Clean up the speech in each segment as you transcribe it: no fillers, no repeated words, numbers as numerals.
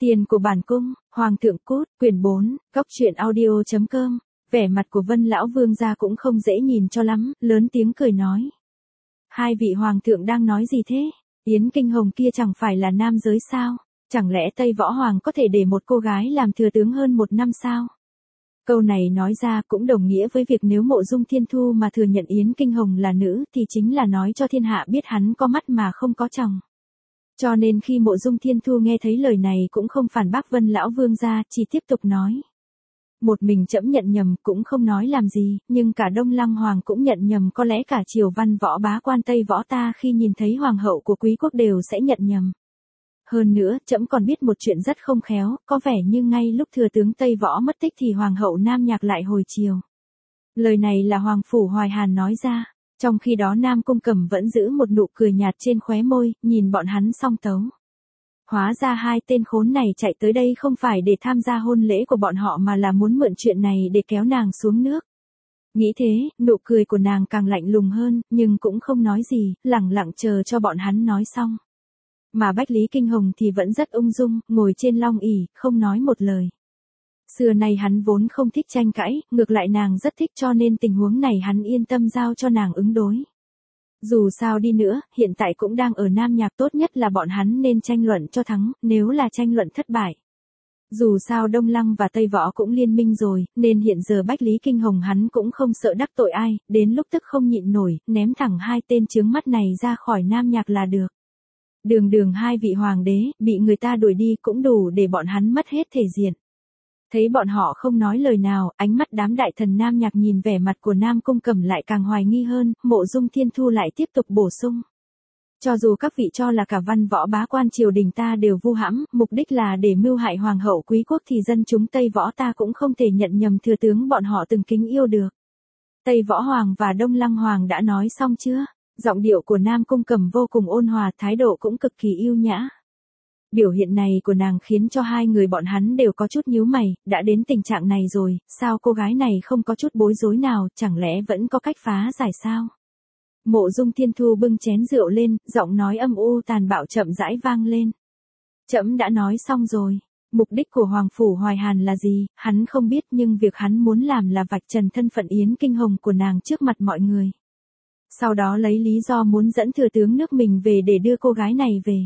Tiền của bản cung, Hoàng thượng cút, quyển 4, góc truyện audio.com. Vẻ mặt của Vân lão vương gia cũng không dễ nhìn cho lắm, lớn tiếng cười nói. Hai vị hoàng thượng đang nói gì thế? Yến Kinh Hồng kia chẳng phải là nam giới sao? Chẳng lẽ Tây Võ Hoàng có thể để một cô gái làm thừa tướng hơn 1 năm sao? Câu này nói ra cũng đồng nghĩa với việc nếu Mộ Dung Thiên Thu mà thừa nhận Yến Kinh Hồng là nữ thì chính là nói cho thiên hạ biết hắn có mắt mà không có tròng. Cho nên khi Mộ Dung Thiên Thu nghe thấy lời này cũng không phản bác Vân lão vương gia, chỉ tiếp tục nói. Một mình trẫm nhận nhầm cũng không nói làm gì, nhưng cả Đông Lăng Hoàng cũng nhận nhầm, có lẽ cả triều văn võ bá quan Tây Võ ta khi nhìn thấy hoàng hậu của quý quốc đều sẽ nhận nhầm. Hơn nữa, trẫm còn biết một chuyện rất không khéo, có vẻ như ngay lúc thừa tướng Tây Võ mất tích thì hoàng hậu Nam Nhạc lại hồi triều. Lời này là Hoàng Phủ Hoài Hàn nói ra, trong khi đó Nam Cung Cẩm vẫn giữ một nụ cười nhạt trên khóe môi, nhìn bọn hắn song tấu. Hóa ra hai tên khốn này chạy tới đây không phải để tham gia hôn lễ của bọn họ mà là muốn mượn chuyện này để kéo nàng xuống nước. Nghĩ thế, nụ cười của nàng càng lạnh lùng hơn, nhưng cũng không nói gì, lẳng lặng chờ cho bọn hắn nói xong. Mà Bách Lý Kinh Hồng thì vẫn rất ung dung, ngồi trên long ỷ, không nói một lời. Xưa nay hắn vốn không thích tranh cãi, ngược lại nàng rất thích, cho nên tình huống này hắn yên tâm giao cho nàng ứng đối. Dù sao đi nữa, hiện tại cũng đang ở Nam Nhạc, tốt nhất là bọn hắn nên tranh luận cho thắng, nếu là tranh luận thất bại. Dù sao Đông Lăng và Tây Võ cũng liên minh rồi, nên hiện giờ Bách Lý Kinh Hồng hắn cũng không sợ đắc tội ai, đến lúc tức không nhịn nổi, ném thẳng hai tên chướng mắt này ra khỏi Nam Nhạc là được. Đường hai vị hoàng đế, bị người ta đuổi đi cũng đủ để bọn hắn mất hết thể diện. Thấy bọn họ không nói lời nào, ánh mắt đám đại thần Nam Nhạc nhìn vẻ mặt của Nam Cung Cẩm lại càng hoài nghi hơn, Mộ Dung Thiên Thu lại tiếp tục bổ sung. Cho dù các vị cho là cả văn võ bá quan triều đình ta đều vu hãm, mục đích là để mưu hại hoàng hậu quý quốc thì dân chúng Tây Võ ta cũng không thể nhận nhầm thừa tướng bọn họ từng kính yêu được. Tây Võ Hoàng và Đông Lăng Hoàng đã nói xong chưa? Giọng điệu của Nam Cung Cẩm vô cùng ôn hòa, thái độ cũng cực kỳ yêu nhã. Biểu hiện này của nàng khiến cho hai người bọn hắn đều có chút nhíu mày, đã đến tình trạng này rồi, sao cô gái này không có chút bối rối nào, chẳng lẽ vẫn có cách phá giải sao? Mộ Dung Thiên Thu bưng chén rượu lên, giọng nói âm u tàn bạo chậm rãi vang lên. Trẫm đã nói xong rồi, mục đích của Hoàng Phủ Hoài Hàn là gì, hắn không biết, nhưng việc hắn muốn làm là vạch trần thân phận Yến Kinh Hồng của nàng trước mặt mọi người. Sau đó lấy lý do muốn dẫn thừa tướng nước mình về để đưa cô gái này về.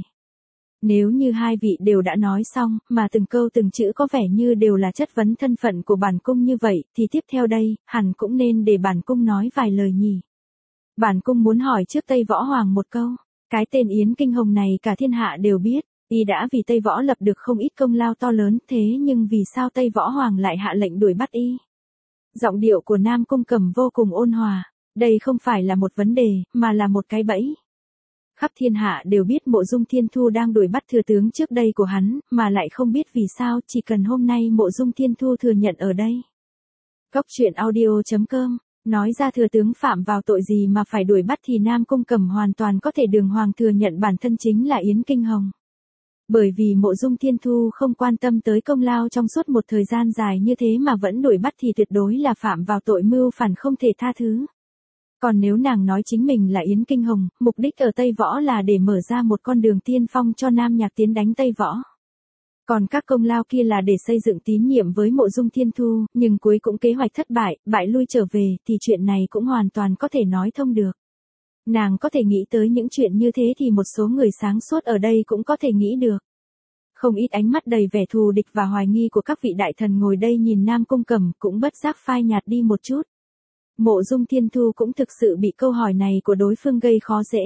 Nếu như hai vị đều đã nói xong, mà từng câu từng chữ có vẻ như đều là chất vấn thân phận của bản cung như vậy, thì tiếp theo đây, hẳn cũng nên để bản cung nói vài lời nhỉ. Bản cung muốn hỏi trước Tây Võ Hoàng một câu, cái tên Yến Kinh Hồng này cả thiên hạ đều biết, y đã vì Tây Võ lập được không ít công lao to lớn, thế nhưng vì sao Tây Võ Hoàng lại hạ lệnh đuổi bắt y? Giọng điệu của Nam Cung Cẩm vô cùng ôn hòa, đây không phải là một vấn đề, mà là một cái bẫy. Khắp thiên hạ đều biết Mộ Dung Thiên Thu đang đuổi bắt thừa tướng trước đây của hắn, mà lại không biết vì sao, chỉ cần hôm nay Mộ Dung Thiên Thu thừa nhận ở đây. Góc truyện audio.com, nói ra thừa tướng phạm vào tội gì mà phải đuổi bắt thì Nam Cung Cẩm hoàn toàn có thể đường hoàng thừa nhận bản thân chính là Yến Kinh Hồng. Bởi vì Mộ Dung Thiên Thu không quan tâm tới công lao trong suốt một thời gian dài như thế mà vẫn đuổi bắt thì tuyệt đối là phạm vào tội mưu phản không thể tha thứ. Còn nếu nàng nói chính mình là Yến Kinh Hồng, mục đích ở Tây Võ là để mở ra một con đường tiên phong cho Nam Nhạc tiến đánh Tây Võ. Còn các công lao kia là để xây dựng tín nhiệm với Mộ Dung Thiên Thu, nhưng cuối cũng kế hoạch thất bại, bại lui trở về, thì chuyện này cũng hoàn toàn có thể nói thông được. Nàng có thể nghĩ tới những chuyện như thế thì một số người sáng suốt ở đây cũng có thể nghĩ được. Không ít ánh mắt đầy vẻ thù địch và hoài nghi của các vị đại thần ngồi đây nhìn Nam Cung Cẩm cũng bất giác phai nhạt đi một chút. Mộ Dung Thiên Thu cũng thực sự bị câu hỏi này của đối phương gây khó dễ.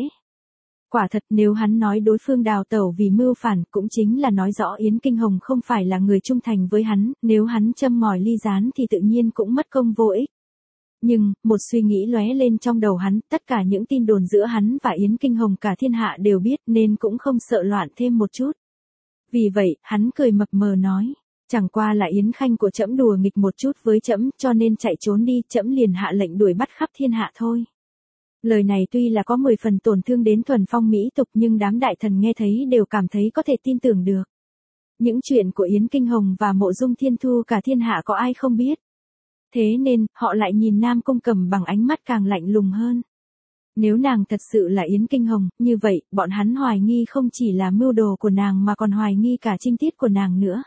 Quả thật nếu hắn nói đối phương đào tẩu vì mưu phản cũng chính là nói rõ Yến Kinh Hồng không phải là người trung thành với hắn, nếu hắn châm ngòi ly gián thì tự nhiên cũng mất công vô ích. Nhưng, một suy nghĩ lóe lên trong đầu hắn, tất cả những tin đồn giữa hắn và Yến Kinh Hồng cả thiên hạ đều biết nên cũng không sợ loạn thêm một chút. Vì vậy, hắn cười mập mờ nói. Chẳng qua là Yến Khanh của trẫm đùa nghịch một chút với trẫm cho nên chạy trốn đi, trẫm liền hạ lệnh đuổi bắt khắp thiên hạ thôi. Lời này tuy là có 10 phần tổn thương đến thuần phong mỹ tục nhưng đám đại thần nghe thấy đều cảm thấy có thể tin tưởng được. Những chuyện của Yến Kinh Hồng và Mộ Dung Thiên Thu cả thiên hạ có ai không biết. Thế nên, họ lại nhìn Nam Cung Cẩm bằng ánh mắt càng lạnh lùng hơn. Nếu nàng thật sự là Yến Kinh Hồng, như vậy, bọn hắn hoài nghi không chỉ là mưu đồ của nàng mà còn hoài nghi cả trinh tiết của nàng nữa.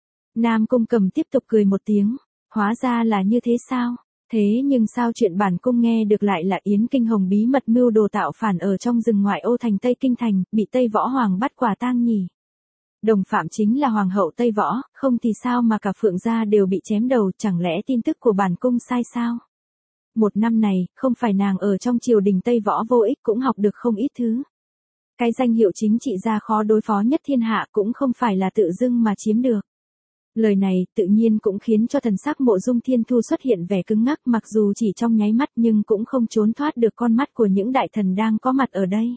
Nam Cung Cầm tiếp tục cười một tiếng, hóa ra là như thế sao? Thế nhưng sao chuyện bản cung nghe được lại là Yến Kinh Hồng bí mật mưu đồ tạo phản ở trong rừng ngoại ô thành Tây Kinh Thành, bị Tây Võ Hoàng bắt quả tang nhỉ? Đồng phạm chính là Hoàng hậu Tây Võ, không thì sao mà cả Phượng gia đều bị chém đầu, chẳng lẽ tin tức của bản cung sai sao? Một năm này, không phải nàng ở trong triều đình Tây Võ vô ích cũng học được không ít thứ. Cái danh hiệu chính trị gia khó đối phó nhất thiên hạ cũng không phải là tự dưng mà chiếm được. Lời này tự nhiên cũng khiến cho thần sắc Mộ Dung Thiên Thu xuất hiện vẻ cứng ngắc, mặc dù chỉ trong nháy mắt nhưng cũng không trốn thoát được con mắt của những đại thần đang có mặt ở đây.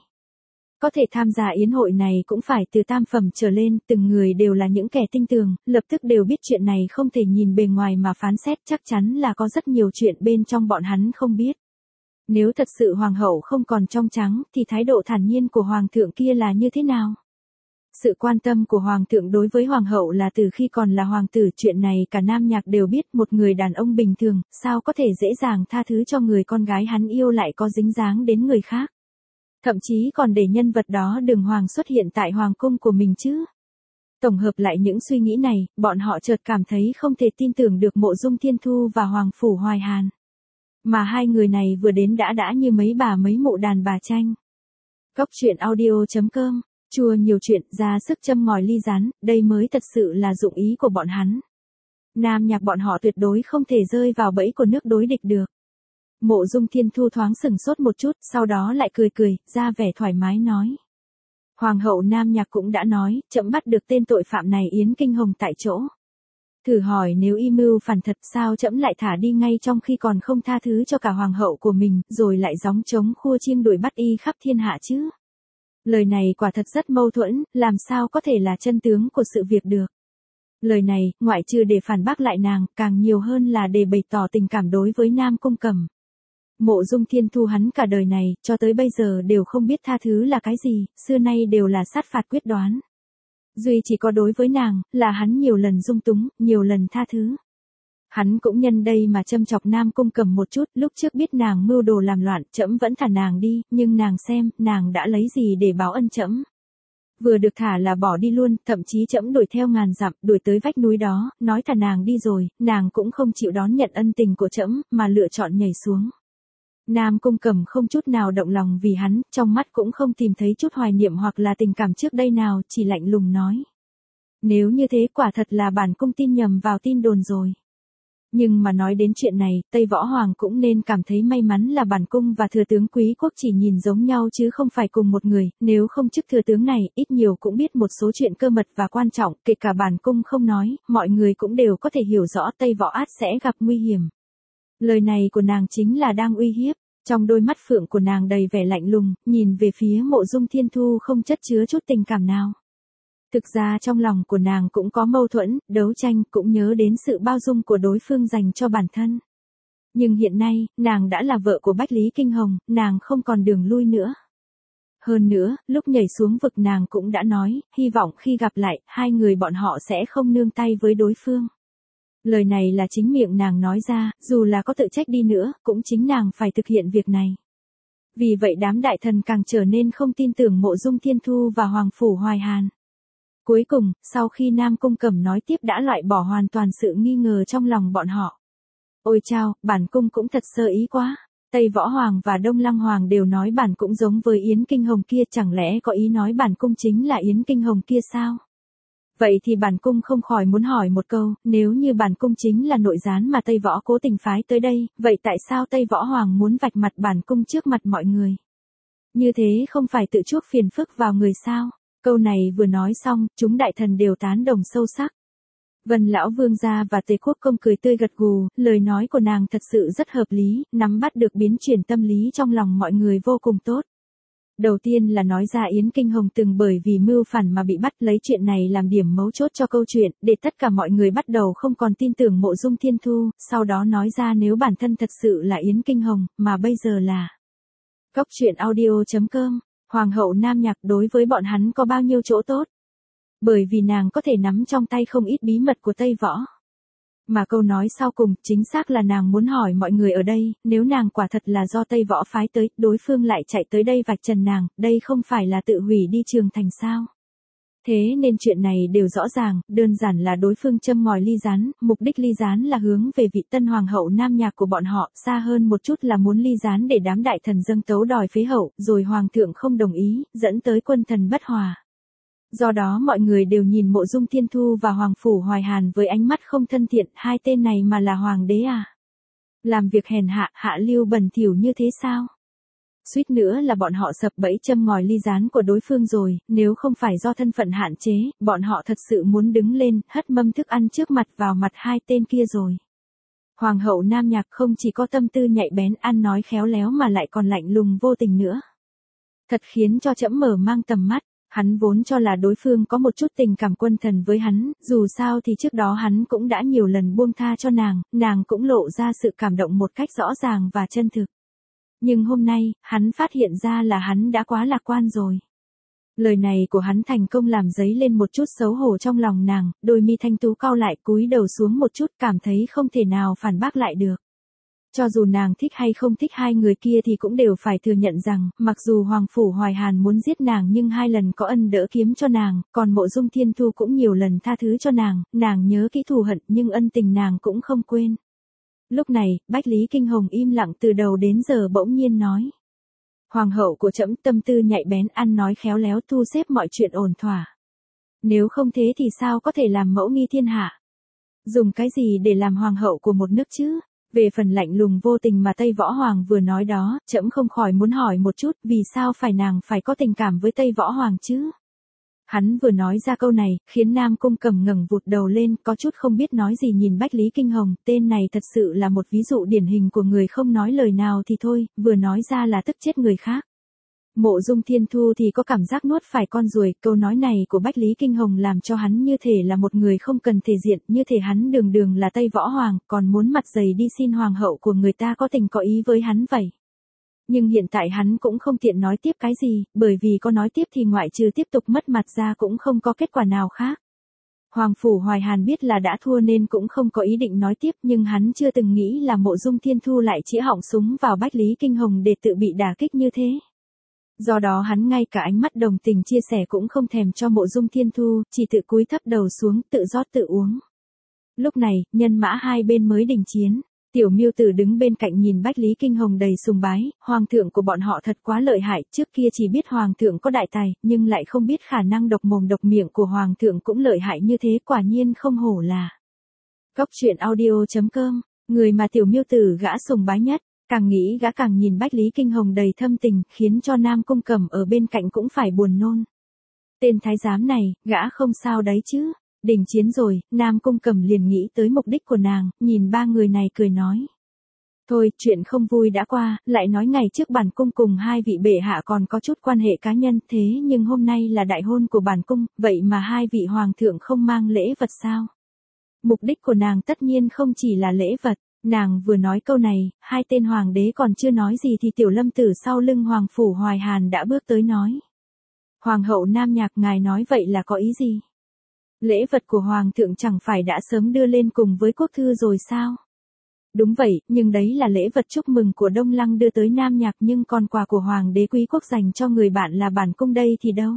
Có thể tham gia yến hội này cũng phải từ tam phẩm trở lên, từng người đều là những kẻ tinh tường, lập tức đều biết chuyện này không thể nhìn bề ngoài mà phán xét, chắc chắn là có rất nhiều chuyện bên trong bọn hắn không biết. Nếu thật sự hoàng hậu không còn trong trắng, thì thái độ thản nhiên của hoàng thượng kia là như thế nào? Sự quan tâm của hoàng thượng đối với hoàng hậu là từ khi còn là hoàng tử, chuyện này cả Nam Nhạc đều biết, một người đàn ông bình thường, sao có thể dễ dàng tha thứ cho người con gái hắn yêu lại có dính dáng đến người khác. Thậm chí còn để nhân vật đó Đường Hoàng xuất hiện tại hoàng cung của mình chứ. Tổng hợp lại những suy nghĩ này, bọn họ chợt cảm thấy không thể tin tưởng được Mộ Dung Thiên Thu và Hoàng Phủ Hoài Hàn. Mà hai người này vừa đến đã như mấy bà mấy mụ đàn bà tranh. Cóc truyện audio.com, chua nhiều chuyện, ra sức châm ngòi ly rán, đây mới thật sự là dụng ý của bọn hắn. Nam Nhạc bọn họ tuyệt đối không thể rơi vào bẫy của nước đối địch được. Mộ Dung Thiên Thu thoáng sừng sốt một chút, sau đó lại cười, ra vẻ thoải mái nói. Hoàng hậu Nam Nhạc cũng đã nói, trẫm bắt được tên tội phạm này Yến Kinh Hồng tại chỗ. Thử hỏi nếu y mưu phản thật sao trẫm lại thả đi ngay trong khi còn không tha thứ cho cả hoàng hậu của mình, rồi lại gióng trống khua chiêng đuổi bắt y khắp thiên hạ chứ. Lời này quả thật rất mâu thuẫn, làm sao có thể là chân tướng của sự việc được. Lời này, ngoại trừ để phản bác lại nàng, càng nhiều hơn là để bày tỏ tình cảm đối với Nam Cung Cầm. Mộ Dung Thiên Thu hắn cả đời này, cho tới bây giờ đều không biết tha thứ là cái gì, xưa nay đều là sát phạt quyết đoán. Duy chỉ có đối với nàng, là hắn nhiều lần dung túng, nhiều lần tha thứ. Hắn cũng nhân đây mà châm chọc Nam Cung Cầm một chút, lúc trước biết nàng mưu đồ làm loạn, trẫm vẫn thả nàng đi, nhưng nàng xem, nàng đã lấy gì để báo ân trẫm. Vừa được thả là bỏ đi luôn, thậm chí trẫm đuổi theo ngàn dặm, đuổi tới vách núi đó, nói thả nàng đi rồi, nàng cũng không chịu đón nhận ân tình của trẫm, mà lựa chọn nhảy xuống. Nam Cung Cầm không chút nào động lòng vì hắn, trong mắt cũng không tìm thấy chút hoài niệm hoặc là tình cảm trước đây nào, chỉ lạnh lùng nói. Nếu như thế quả thật là bản cung tin nhầm vào tin đồn rồi. Nhưng mà nói đến chuyện này, Tây Võ Hoàng cũng nên cảm thấy may mắn là bản cung và thừa tướng Quý Quốc chỉ nhìn giống nhau chứ không phải cùng một người, nếu không chức thừa tướng này, ít nhiều cũng biết một số chuyện cơ mật và quan trọng, kể cả bản cung không nói, mọi người cũng đều có thể hiểu rõ Tây Võ ắt sẽ gặp nguy hiểm. Lời này của nàng chính là đang uy hiếp, trong đôi mắt phượng của nàng đầy vẻ lạnh lùng, nhìn về phía Mộ Dung Thiên Thu không chất chứa chút tình cảm nào. Thực ra trong lòng của nàng cũng có mâu thuẫn, đấu tranh, cũng nhớ đến sự bao dung của đối phương dành cho bản thân. Nhưng hiện nay, nàng đã là vợ của Bách Lý Kinh Hồng, nàng không còn đường lui nữa. Hơn nữa, lúc nhảy xuống vực nàng cũng đã nói, hy vọng khi gặp lại, hai người bọn họ sẽ không nương tay với đối phương. Lời này là chính miệng nàng nói ra, dù là có tự trách đi nữa, cũng chính nàng phải thực hiện việc này. Vì vậy đám đại thần càng trở nên không tin tưởng Mộ Dung Thiên Thu và Hoàng Phủ Hoài Hàn. Cuối cùng, sau khi Nam Cung Cầm nói tiếp đã loại bỏ hoàn toàn sự nghi ngờ trong lòng bọn họ. Ôi chao, bản cung cũng thật sơ ý quá. Tây Võ Hoàng và Đông Lăng Hoàng đều nói bản cũng giống với Yến Kinh Hồng kia, chẳng lẽ có ý nói bản cung chính là Yến Kinh Hồng kia sao? Vậy thì bản cung không khỏi muốn hỏi một câu, nếu như bản cung chính là nội gián mà Tây Võ cố tình phái tới đây, vậy tại sao Tây Võ Hoàng muốn vạch mặt bản cung trước mặt mọi người? Như thế không phải tự chuốc phiền phức vào người sao? Câu này vừa nói xong, chúng đại thần đều tán đồng sâu sắc. Vân Lão Vương gia và Tề Quốc Công cười tươi gật gù, lời nói của nàng thật sự rất hợp lý, nắm bắt được biến chuyển tâm lý trong lòng mọi người vô cùng tốt. Đầu tiên là nói ra Yến Kinh Hồng từng bởi vì mưu phản mà bị bắt, lấy chuyện này làm điểm mấu chốt cho câu chuyện, để tất cả mọi người bắt đầu không còn tin tưởng Mộ Dung Thiên Thu, sau đó nói ra nếu bản thân thật sự là Yến Kinh Hồng, mà bây giờ là Cóc truyện audio.com, Hoàng hậu Nam Nhạc đối với bọn hắn có bao nhiêu chỗ tốt. Bởi vì nàng có thể nắm trong tay không ít bí mật của Tây Võ. Mà câu nói sau cùng, chính xác là nàng muốn hỏi mọi người ở đây, nếu nàng quả thật là do Tây Võ phái tới, đối phương lại chạy tới đây vạch trần nàng, đây không phải là tự hủy đi Trường Thành sao? Thế nên chuyện này đều rõ ràng, đơn giản là đối phương châm ngòi ly gián, mục đích ly gián là hướng về vị tân hoàng hậu Nam Nhạc của bọn họ, xa hơn một chút là muốn ly gián để đám đại thần dâng tấu đòi phế hậu, rồi hoàng thượng không đồng ý, dẫn tới quân thần bất hòa. Do đó mọi người đều nhìn Mộ Dung Thiên Thu và Hoàng Phủ Hoài Hàn với ánh mắt không thân thiện, hai tên này mà là hoàng đế à? Làm việc hèn hạ, hạ lưu bẩn thỉu như thế sao? Suýt nữa là bọn họ sập bẫy châm ngòi ly gián của đối phương rồi, nếu không phải do thân phận hạn chế, bọn họ thật sự muốn đứng lên, hất mâm thức ăn trước mặt vào mặt hai tên kia rồi. Hoàng hậu Nam Nhạc không chỉ có tâm tư nhạy bén ăn nói khéo léo mà lại còn lạnh lùng vô tình nữa. Thật khiến cho trẫm mở mang tầm mắt. Hắn vốn cho là đối phương có một chút tình cảm quân thần với hắn, dù sao thì trước đó hắn cũng đã nhiều lần buông tha cho nàng cũng lộ ra sự cảm động một cách rõ ràng và chân thực. Nhưng hôm nay, hắn phát hiện ra là hắn đã quá lạc quan rồi. Lời này của hắn thành công làm dấy lên một chút xấu hổ trong lòng nàng, đôi mi thanh tú cau lại cúi đầu xuống một chút cảm thấy không thể nào phản bác lại được. Cho dù nàng thích hay không thích hai người kia thì cũng đều phải thừa nhận rằng, mặc dù Hoàng Phủ Hoài Hàn muốn giết nàng nhưng hai lần có ân đỡ kiếm cho nàng, còn Mộ Dung Thiên Thu cũng nhiều lần tha thứ cho nàng nhớ kỹ thù hận nhưng ân tình nàng cũng không quên. Lúc này, Bách Lý Kinh Hồng im lặng từ đầu đến giờ bỗng nhiên nói. Hoàng hậu của trẫm tâm tư nhạy bén ăn nói khéo léo thu xếp mọi chuyện ổn thỏa. Nếu không thế thì sao có thể làm mẫu nghi thiên hạ? Dùng cái gì để làm hoàng hậu của một nước chứ? Về phần lạnh lùng vô tình mà Tây Võ Hoàng vừa nói đó, trẫm không khỏi muốn hỏi một chút, vì sao phải nàng phải có tình cảm với Tây Võ Hoàng chứ? Hắn vừa nói ra câu này, khiến Nam Cung Cẩm ngẩng vụt đầu lên, có chút không biết nói gì nhìn Bách Lý Kinh Hồng, tên này thật sự là một ví dụ điển hình của người không nói lời nào thì thôi, vừa nói ra là tức chết người khác. Mộ Dung Thiên Thu thì có cảm giác nuốt phải con ruồi, câu nói này của Bách Lý Kinh Hồng làm cho hắn như thể là một người không cần thể diện, như thể hắn đường đường là Tây Võ Hoàng, còn muốn mặt dày đi xin hoàng hậu của người ta có tình có ý với hắn vậy. Nhưng hiện tại hắn cũng không tiện nói tiếp cái gì, bởi vì có nói tiếp thì ngoại trừ tiếp tục mất mặt ra cũng không có kết quả nào khác. Hoàng Phủ Hoài Hàn biết là đã thua nên cũng không có ý định nói tiếp nhưng hắn chưa từng nghĩ là Mộ Dung Thiên Thu lại chĩa họng súng vào Bách Lý Kinh Hồng để tự bị đả kích như thế. Do đó hắn ngay cả ánh mắt đồng tình chia sẻ cũng không thèm cho Mộ Dung Thiên Thu, chỉ tự cúi thấp đầu xuống, tự rót tự uống. Lúc này, nhân mã hai bên mới đình chiến. Tiểu Miêu Tử đứng bên cạnh nhìn Bách Lý Kinh Hồng đầy sùng bái, hoàng thượng của bọn họ thật quá lợi hại, trước kia chỉ biết hoàng thượng có đại tài, nhưng lại không biết khả năng độc mồm độc miệng của hoàng thượng cũng lợi hại như thế, quả nhiên không hổ là. Góc truyện audio.com, người mà Tiểu Miêu Tử gã sùng bái nhất, càng nghĩ gã càng nhìn Bách Lý Kinh Hồng đầy thâm tình, khiến cho Nam Cung Cẩm ở bên cạnh cũng phải buồn nôn. Tên thái giám này, gã không sao đấy chứ. Đình chiến rồi, Nam Cung Cẩm liền nghĩ tới mục đích của nàng, nhìn ba người này cười nói. Thôi, chuyện không vui đã qua, lại nói ngày trước bản cung cùng hai vị bệ hạ còn có chút quan hệ cá nhân, thế nhưng hôm nay là đại hôn của bản cung, vậy mà hai vị hoàng thượng không mang lễ vật sao? Mục đích của nàng tất nhiên không chỉ là lễ vật, nàng vừa nói câu này, hai tên hoàng đế còn chưa nói gì thì Tiểu Lâm Tử sau lưng Hoàng Phủ Hoài Hàn đã bước tới nói. Hoàng hậu Nam Nhạc ngài nói vậy là có ý gì? Lễ vật của hoàng thượng chẳng phải đã sớm đưa lên cùng với quốc thư rồi sao? Đúng vậy, nhưng đấy là lễ vật chúc mừng của Đông Lăng đưa tới Nam Nhạc nhưng còn quà của hoàng đế quý quốc dành cho người bạn là bản cung đây thì đâu?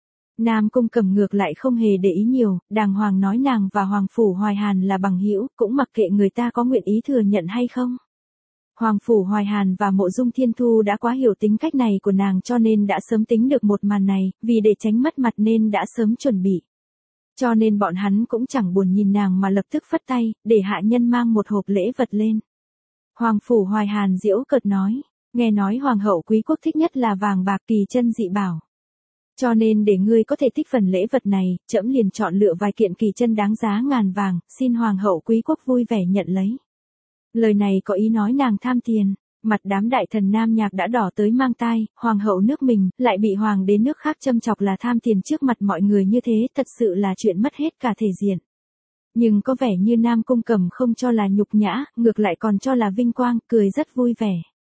Nam Cung Cẩm ngược lại không hề để ý nhiều, đàng hoàng nói nàng và Hoàng Phủ Hoài Hàn là bằng hữu, cũng mặc kệ người ta có nguyện ý thừa nhận hay không. Hoàng Phủ Hoài Hàn và Mộ Dung Thiên Thu đã quá hiểu tính cách này của nàng cho nên đã sớm tính được một màn này, vì để tránh mất mặt nên đã sớm chuẩn bị. Cho nên bọn hắn cũng chẳng buồn nhìn nàng mà lập tức phất tay, để hạ nhân mang một hộp lễ vật lên. Hoàng Phủ Hoài Hàn giễu cợt nói, nghe nói hoàng hậu quý quốc thích nhất là vàng bạc kỳ chân dị bảo. Cho nên để ngươi có thể thích phần lễ vật này, trẫm liền chọn lựa vài kiện kỳ chân đáng giá ngàn vàng, xin hoàng hậu quý quốc vui vẻ nhận lấy. Lời này có ý nói nàng tham tiền. Mặt đám đại thần Nam Nhạc đã đỏ tới mang tai, hoàng hậu nước mình, lại bị hoàng đế nước khác châm chọc là tham tiền trước mặt mọi người như thế, thật sự là chuyện mất hết cả thể diện. Nhưng có vẻ như Nam Cung Cẩm không cho là nhục nhã, ngược lại còn cho là vinh quang, cười rất vui vẻ.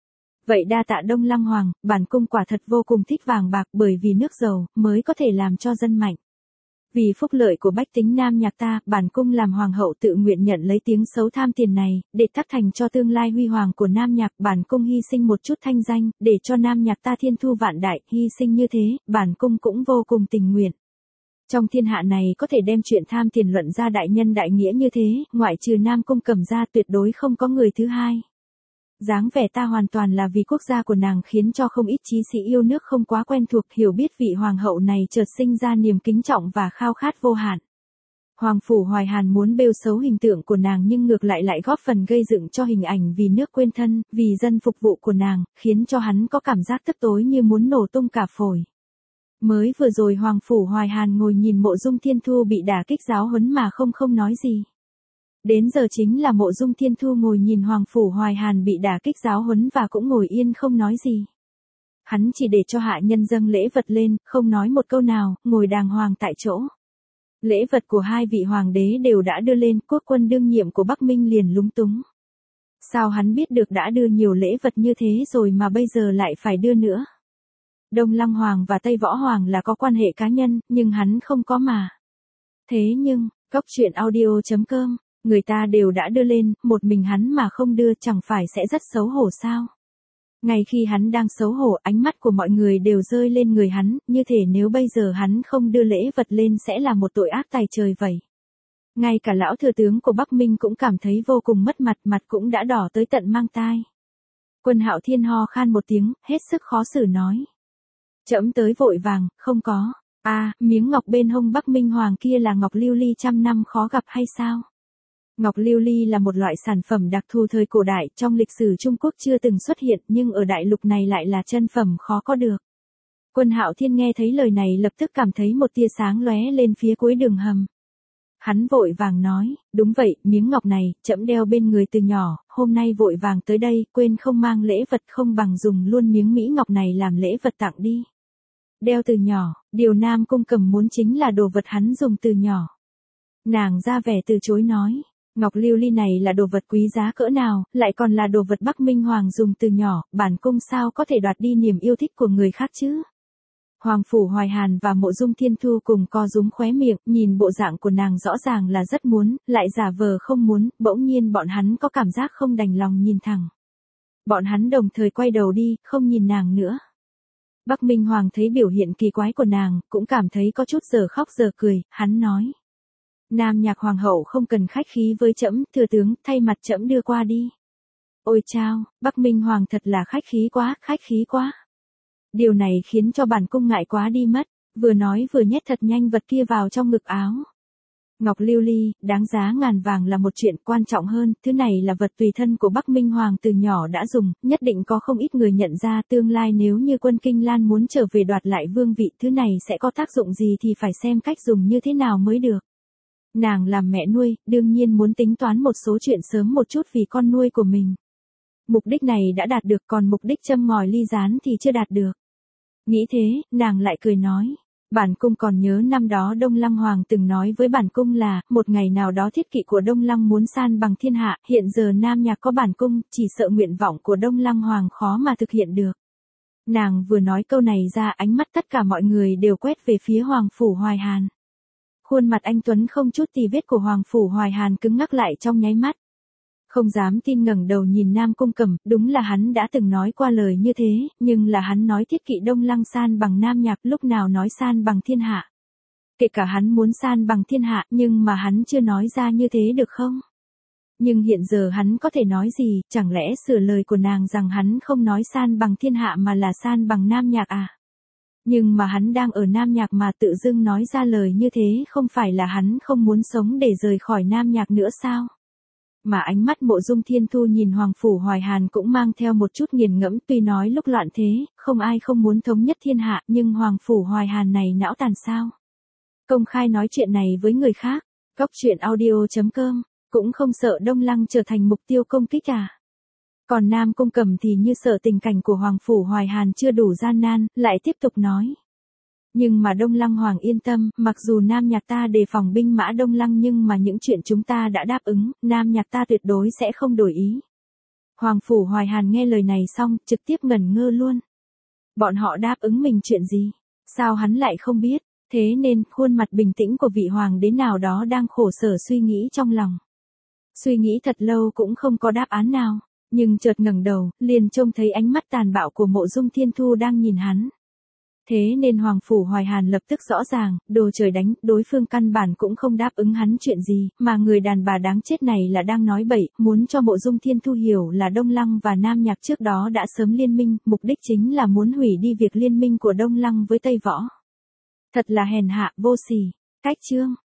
Vậy đa tạ Đông Lăng Hoàng, bản cung quả thật vô cùng thích vàng bạc bởi vì nước giàu, mới có thể làm cho dân mạnh. Vì phúc lợi của bách tính Nam Nhạc ta, bản cung làm hoàng hậu tự nguyện nhận lấy tiếng xấu tham tiền này, để tác thành cho tương lai huy hoàng của Nam Nhạc, bản cung hy sinh một chút thanh danh, để cho Nam Nhạc ta thiên thu vạn đại, hy sinh như thế, bản cung cũng vô cùng tình nguyện. Trong thiên hạ này có thể đem chuyện tham tiền luận ra đại nhân đại nghĩa như thế, ngoại trừ Nam Cung Cẩm ra tuyệt đối không có người thứ hai. Dáng vẻ ta hoàn toàn là vì quốc gia của nàng khiến cho không ít chí sĩ yêu nước không quá quen thuộc hiểu biết vị hoàng hậu này chợt sinh ra niềm kính trọng và khao khát vô hạn. Hoàng phủ Hoài Hàn muốn bêu xấu hình tượng của nàng nhưng ngược lại góp phần gây dựng cho hình ảnh vì nước quên thân, vì dân phục vụ của nàng, khiến cho hắn có cảm giác tức tối như muốn nổ tung cả phổi. Mới vừa rồi Hoàng phủ Hoài Hàn ngồi nhìn Mộ Dung Thiên Thu bị đả kích giáo huấn mà không nói gì. Đến giờ chính là Mộ Dung Thiên Thu ngồi nhìn Hoàng phủ Hoài Hàn bị đả kích giáo huấn và cũng ngồi yên không nói gì. Hắn chỉ để cho hạ nhân dâng lễ vật lên, không nói một câu nào, ngồi đàng hoàng tại chỗ. Lễ vật của hai vị hoàng đế đều đã đưa lên, quốc quân đương nhiệm của Bắc Minh liền lúng túng. Sao hắn biết được đã đưa nhiều lễ vật như thế rồi mà bây giờ lại phải đưa nữa? Đông Lăng Hoàng và Tây Võ Hoàng là có quan hệ cá nhân, nhưng hắn không có mà. Thế nhưng, Góc Truyện Audio.com, người ta đều đã đưa lên, một mình hắn mà không đưa chẳng phải sẽ rất xấu hổ sao? Ngay khi hắn đang xấu hổ, ánh mắt của mọi người đều rơi lên người hắn, như thể nếu bây giờ hắn không đưa lễ vật lên sẽ là một tội ác tày trời vậy. Ngay cả lão thừa tướng của Bắc Minh cũng cảm thấy vô cùng mất mặt, mặt cũng đã đỏ tới tận mang tai. Quân Hạo Thiên ho khan một tiếng, hết sức khó xử nói. Trẫm tới vội vàng, không có. Miếng ngọc bên hông Bắc Minh Hoàng kia là ngọc lưu ly trăm năm khó gặp hay sao? Ngọc lưu ly là một loại sản phẩm đặc thù thời cổ đại, trong lịch sử Trung Quốc chưa từng xuất hiện, nhưng ở đại lục này lại là chân phẩm khó có được. Quân Hạo Thiên nghe thấy lời này lập tức cảm thấy một tia sáng lóe lên phía cuối đường hầm. Hắn vội vàng nói, đúng vậy, miếng ngọc này, trẫm đeo bên người từ nhỏ, hôm nay vội vàng tới đây, quên không mang lễ vật, không bằng dùng luôn miếng mỹ ngọc này làm lễ vật tặng đi. Đeo từ nhỏ, điều Nam Cung Cẩm muốn chính là đồ vật hắn dùng từ nhỏ. Nàng ra vẻ từ chối nói, ngọc lưu ly này là đồ vật quý giá cỡ nào, lại còn là đồ vật Bắc Minh Hoàng dùng từ nhỏ, bản cung sao có thể đoạt đi niềm yêu thích của người khác chứ? Hoàng phủ Hoài Hàn và Mộ Dung Thiên Thu cùng co rúm khóe miệng, nhìn bộ dạng của nàng rõ ràng là rất muốn, lại giả vờ không muốn, bỗng nhiên bọn hắn có cảm giác không đành lòng nhìn thẳng. Bọn hắn đồng thời quay đầu đi, không nhìn nàng nữa. Bắc Minh Hoàng thấy biểu hiện kỳ quái của nàng, cũng cảm thấy có chút giờ khóc giờ cười, hắn nói. Nam Nhạc Hoàng hậu không cần khách khí với trẫm, thừa tướng, thay mặt trẫm đưa qua đi. Ôi chao, Bắc Minh Hoàng thật là khách khí quá. Điều này khiến cho bản cung ngại quá đi mất, vừa nói vừa nhét thật nhanh vật kia vào trong ngực áo. Ngọc lưu ly, đáng giá ngàn vàng là một chuyện quan trọng hơn, thứ này là vật tùy thân của Bắc Minh Hoàng từ nhỏ đã dùng, nhất định có không ít người nhận ra tương lai nếu như quân Kinh Lan muốn trở về đoạt lại vương vị, thứ này sẽ có tác dụng gì thì phải xem cách dùng như thế nào mới được. Nàng làm mẹ nuôi, đương nhiên muốn tính toán một số chuyện sớm một chút vì con nuôi của mình. Mục đích này đã đạt được, còn mục đích châm ngòi ly gián thì chưa đạt được. Nghĩ thế, nàng lại cười nói. Bản cung còn nhớ năm đó Đông Lăng Hoàng từng nói với bản cung là, một ngày nào đó thiết kỵ của Đông Lăng muốn san bằng thiên hạ, hiện giờ Nam Nhạc có bản cung, chỉ sợ nguyện vọng của Đông Lăng Hoàng khó mà thực hiện được. Nàng vừa nói câu này ra, ánh mắt tất cả mọi người đều quét về phía Hoàng phủ Hoài Hàn. Khuôn mặt anh tuấn không chút tì vết của Hoàng phủ Hoài Hàn cứng ngắc lại trong nháy mắt. Không dám tin ngẩng đầu nhìn Nam Cung Cẩm, đúng là hắn đã từng nói qua lời như thế, nhưng là hắn nói thiết kỵ Đông Lăng san bằng Nam Nhạc, lúc nào nói san bằng thiên hạ. Kể cả hắn muốn san bằng thiên hạ, nhưng mà hắn chưa nói ra như thế được không? Nhưng hiện giờ hắn có thể nói gì, chẳng lẽ sửa lời của nàng rằng hắn không nói san bằng thiên hạ mà là san bằng Nam Nhạc à? Nhưng mà hắn đang ở Nam Nhạc mà tự dưng nói ra lời như thế, không phải là hắn không muốn sống để rời khỏi Nam Nhạc nữa sao? Mà ánh mắt Mộ Dung Thiên Thu nhìn Hoàng phủ Hoài Hàn cũng mang theo một chút nghiền ngẫm, tuy nói lúc loạn thế, không ai không muốn thống nhất thiên hạ, nhưng Hoàng phủ Hoài Hàn này não tàn sao? Công khai nói chuyện này với người khác, Góc Truyện Audio.com, cũng không sợ Đông Lăng trở thành mục tiêu công kích à? Còn Nam Cung Cẩm thì như sợ tình cảnh của Hoàng phủ Hoài Hàn chưa đủ gian nan, lại tiếp tục nói. Nhưng mà Đông Lăng Hoàng yên tâm, mặc dù Nam Nhạc ta đề phòng binh mã Đông Lăng nhưng mà những chuyện chúng ta đã đáp ứng, Nam Nhạc ta tuyệt đối sẽ không đổi ý. Hoàng phủ Hoài Hàn nghe lời này xong, trực tiếp ngẩn ngơ luôn. Bọn họ đáp ứng mình chuyện gì? Sao hắn lại không biết? Thế nên, khuôn mặt bình tĩnh của vị hoàng đế nào đó đang khổ sở suy nghĩ trong lòng. Suy nghĩ thật lâu cũng không có đáp án nào, nhưng chợt ngẩng đầu, liền trông thấy ánh mắt tàn bạo của Mộ Dung Thiên Thu đang nhìn hắn. Thế nên Hoàng Phủ Hoài Hàn lập tức rõ ràng, đồ trời đánh, đối phương căn bản cũng không đáp ứng hắn chuyện gì, mà người đàn bà đáng chết này là đang nói bậy, muốn cho Mộ Dung Thiên Thu hiểu là Đông Lăng và Nam Nhạc trước đó đã sớm liên minh, mục đích chính là muốn hủy đi việc liên minh của Đông Lăng với Tây Võ. Thật là hèn hạ, vô sỉ. Cách chương